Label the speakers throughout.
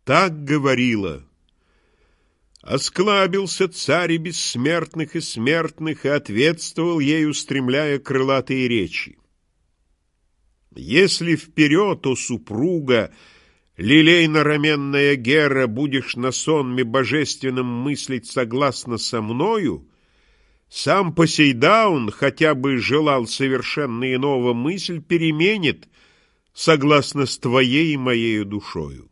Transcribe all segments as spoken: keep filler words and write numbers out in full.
Speaker 1: Так говорила. Осклабился царь и бессмертных, и смертных, и ответствовал ей, устремляя крылатые речи. Если вперед, о супруга, лилейно-раменная Гера, будешь на сонме божественном мыслить согласно со мною, сам Посейдаун, хотя бы желал совершенно иного, мысль переменит согласно с твоей и моею душою.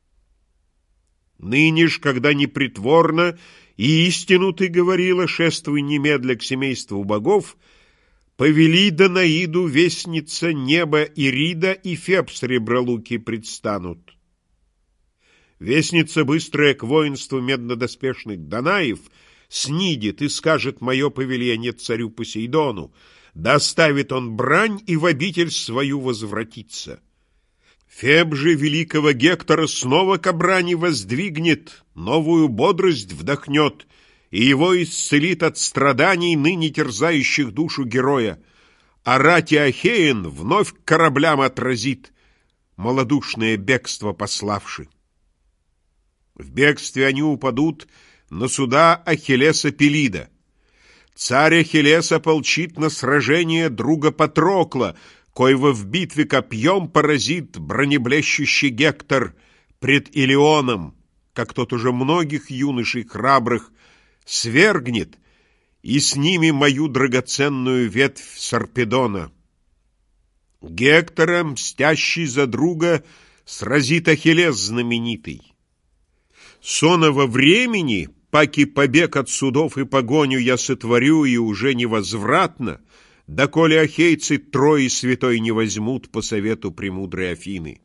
Speaker 1: Ныне ж, когда непритворно и истину ты говорила, шествуй немедля к семейству богов, повели Данаиду, вестница неба Ирида и Феб сребролуки предстанут. Вестница, быстрая к воинству меднодоспешных Данаев, снидет и скажет мое повеление царю Посейдону, доставит он брань и в обитель свою возвратится. Феб же великого Гектора снова к брани воздвигнет, новую бодрость вдохнет, и его исцелит от страданий, ныне терзающих душу героя, а рати Ахеен вновь к кораблям отразит, малодушное бегство пославши. В бегстве они упадут на суда Ахиллеса Пелида. Царь Ахиллес ополчит на сражение друга Патрокла, коего в битве копьем поразит бронеблещущий Гектор пред Илионом, как тот уже многих юношей храбрых свергнет, и с ними мою драгоценную ветвь Сарпедона. Гектора, мстящий за друга, сразит Ахиллес знаменитый. Сонного времени, паки побег от судов и погоню я сотворю, и уже невозвратно, доколе ахейцы Трои святой не возьмут по совету премудрой Афины.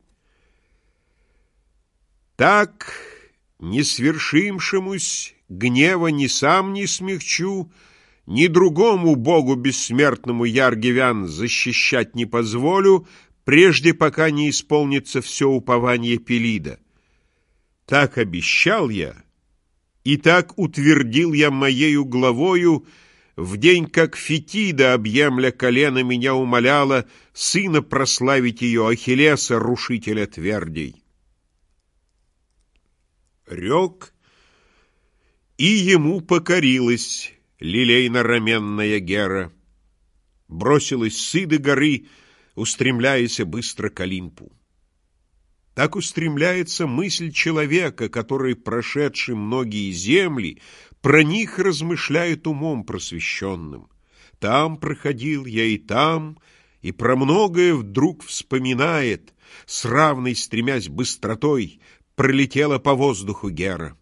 Speaker 1: Так, не свершимшемусь гнева ни сам не смягчу, ни другому богу бессмертному Яргивян защищать не позволю, прежде пока не исполнится все упование Пелида. Так обещал я, и так утвердил я моею главою, в день, как Фетида, объемля колено, меня умоляла сына прославить ее, Ахиллеса, рушителя твердей. Рек, и ему покорилась лилейно-раменная Гера, бросилась с Иды горы, устремляясь быстро к Олимпу. Так устремляется мысль человека, который, прошедший многие земли, про них размышляет умом просвещенным. Там проходил я и там, и про многое вдруг вспоминает, с равной стремясь быстротой, пролетела по воздуху Гера.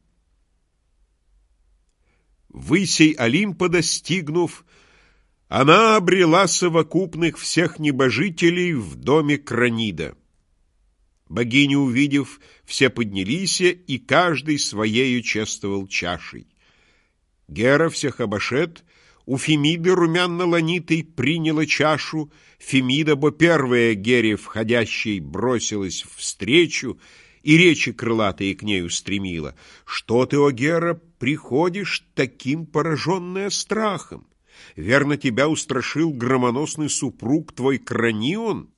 Speaker 1: Высей Олимпа достигнув, она обрела совокупных всех небожителей в доме Кранида. Богини, увидев, все поднялись, и каждый своею чествовал чашей. Гера всех обошед, у Фемиды румяно-ланитой приняла чашу, Фемида, бо первая Гере входящей бросилась встречу и речи крылатые к ней устремила. «Что ты, о Гера, приходишь таким пораженная страхом? Верно, тебя устрашил громоносный супруг твой Кранион?